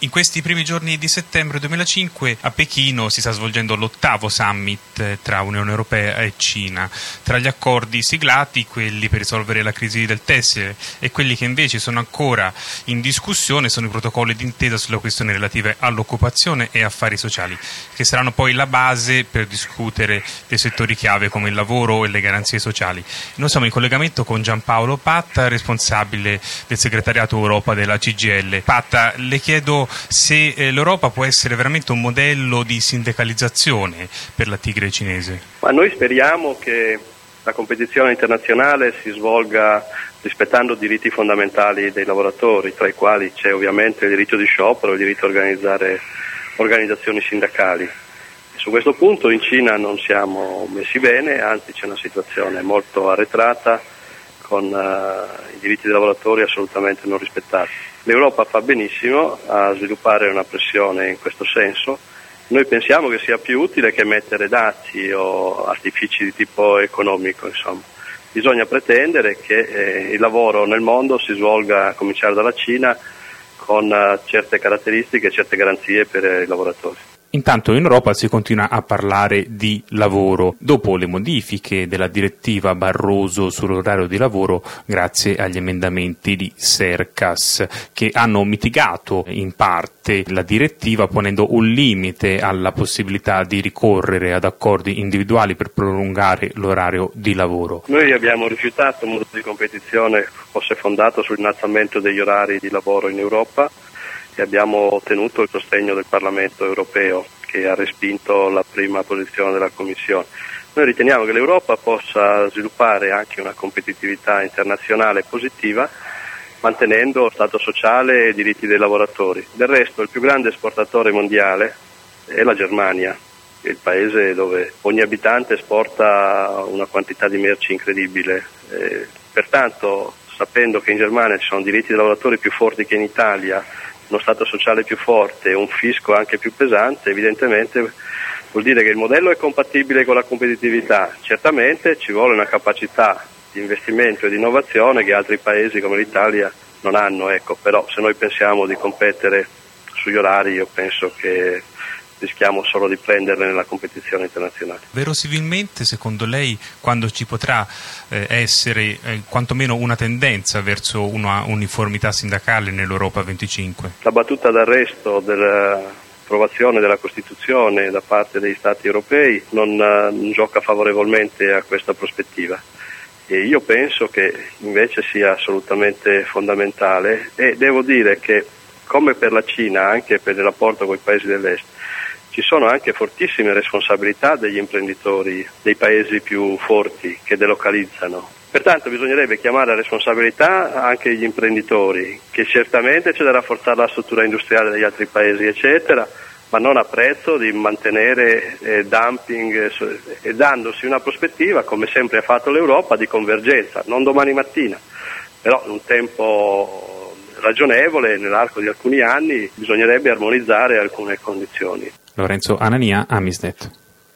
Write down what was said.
In questi primi giorni di settembre 2005 a Pechino si sta svolgendo l'8º summit tra Unione Europea e Cina. Tra gli accordi siglati, quelli per risolvere la crisi del tessile, e quelli che invece sono ancora in discussione sono i protocolli d'intesa sulle questioni relative all'occupazione e affari sociali, che saranno poi la base per discutere dei settori chiave come il lavoro e le garanzie sociali. Noi siamo in collegamento con Giampaolo Patta, responsabile del segretariato Europa della CGIL. Patta, le chiedo se l'Europa può essere veramente un modello di sindacalizzazione per la tigre cinese. Ma noi speriamo che la competizione internazionale si svolga rispettando i diritti fondamentali dei lavoratori, tra i quali c'è ovviamente il diritto di sciopero, il diritto di organizzare organizzazioni sindacali. E su questo punto in Cina non siamo messi bene, anzi c'è una situazione molto arretrata con i diritti dei lavoratori assolutamente non rispettati. L'Europa fa benissimo a sviluppare una pressione in questo senso. Noi pensiamo che sia più utile che mettere dazi o artifici di tipo economico, insomma. Bisogna pretendere che il lavoro nel mondo si svolga, a cominciare dalla Cina, con certe caratteristiche e certe garanzie per i lavoratori. Intanto in Europa si continua a parlare di lavoro, dopo le modifiche della direttiva Barroso sull'orario di lavoro grazie agli emendamenti di Cercas, che hanno mitigato in parte la direttiva ponendo un limite alla possibilità di ricorrere ad accordi individuali per prolungare l'orario di lavoro. Noi abbiamo rifiutato un modello di competizione fosse fondato sull'innalzamento degli orari di lavoro in Europa e abbiamo ottenuto il sostegno del Parlamento europeo, che ha respinto la prima posizione della Commissione. Noi riteniamo che l'Europa possa sviluppare anche una competitività internazionale positiva, mantenendo lo Stato sociale e i diritti dei lavoratori. Del resto il più grande esportatore mondiale è la Germania, è il paese dove ogni abitante esporta una quantità di merci incredibile. Pertanto, sapendo che in Germania ci sono diritti dei lavoratori più forti che in Italia, uno Stato sociale più forte e un fisco anche più pesante, evidentemente vuol dire che il modello è compatibile con la competitività. Certamente ci vuole una capacità di investimento e di innovazione che altri paesi come l'Italia non hanno, però se noi pensiamo di competere sugli orari io penso che rischiamo solo di prenderle nella competizione internazionale. Verosimilmente, secondo lei, quando ci potrà essere quantomeno una tendenza verso una uniformità sindacale nell'Europa 25? La battuta d'arresto dell'approvazione della Costituzione da parte degli Stati europei non gioca favorevolmente a questa prospettiva. E io penso che invece sia assolutamente fondamentale, e devo dire che come per la Cina, anche per il rapporto con i paesi dell'Est, ci sono anche fortissime responsabilità degli imprenditori dei paesi più forti che delocalizzano. Pertanto bisognerebbe chiamare a responsabilità anche gli imprenditori, che certamente c'è da rafforzare la struttura industriale degli altri paesi, eccetera, ma non a prezzo di mantenere dumping e dandosi una prospettiva, come sempre ha fatto l'Europa, di convergenza, non domani mattina, però in un tempo ragionevole, nell'arco di alcuni anni, bisognerebbe armonizzare alcune condizioni. Lorenzo Anania, Amisnet.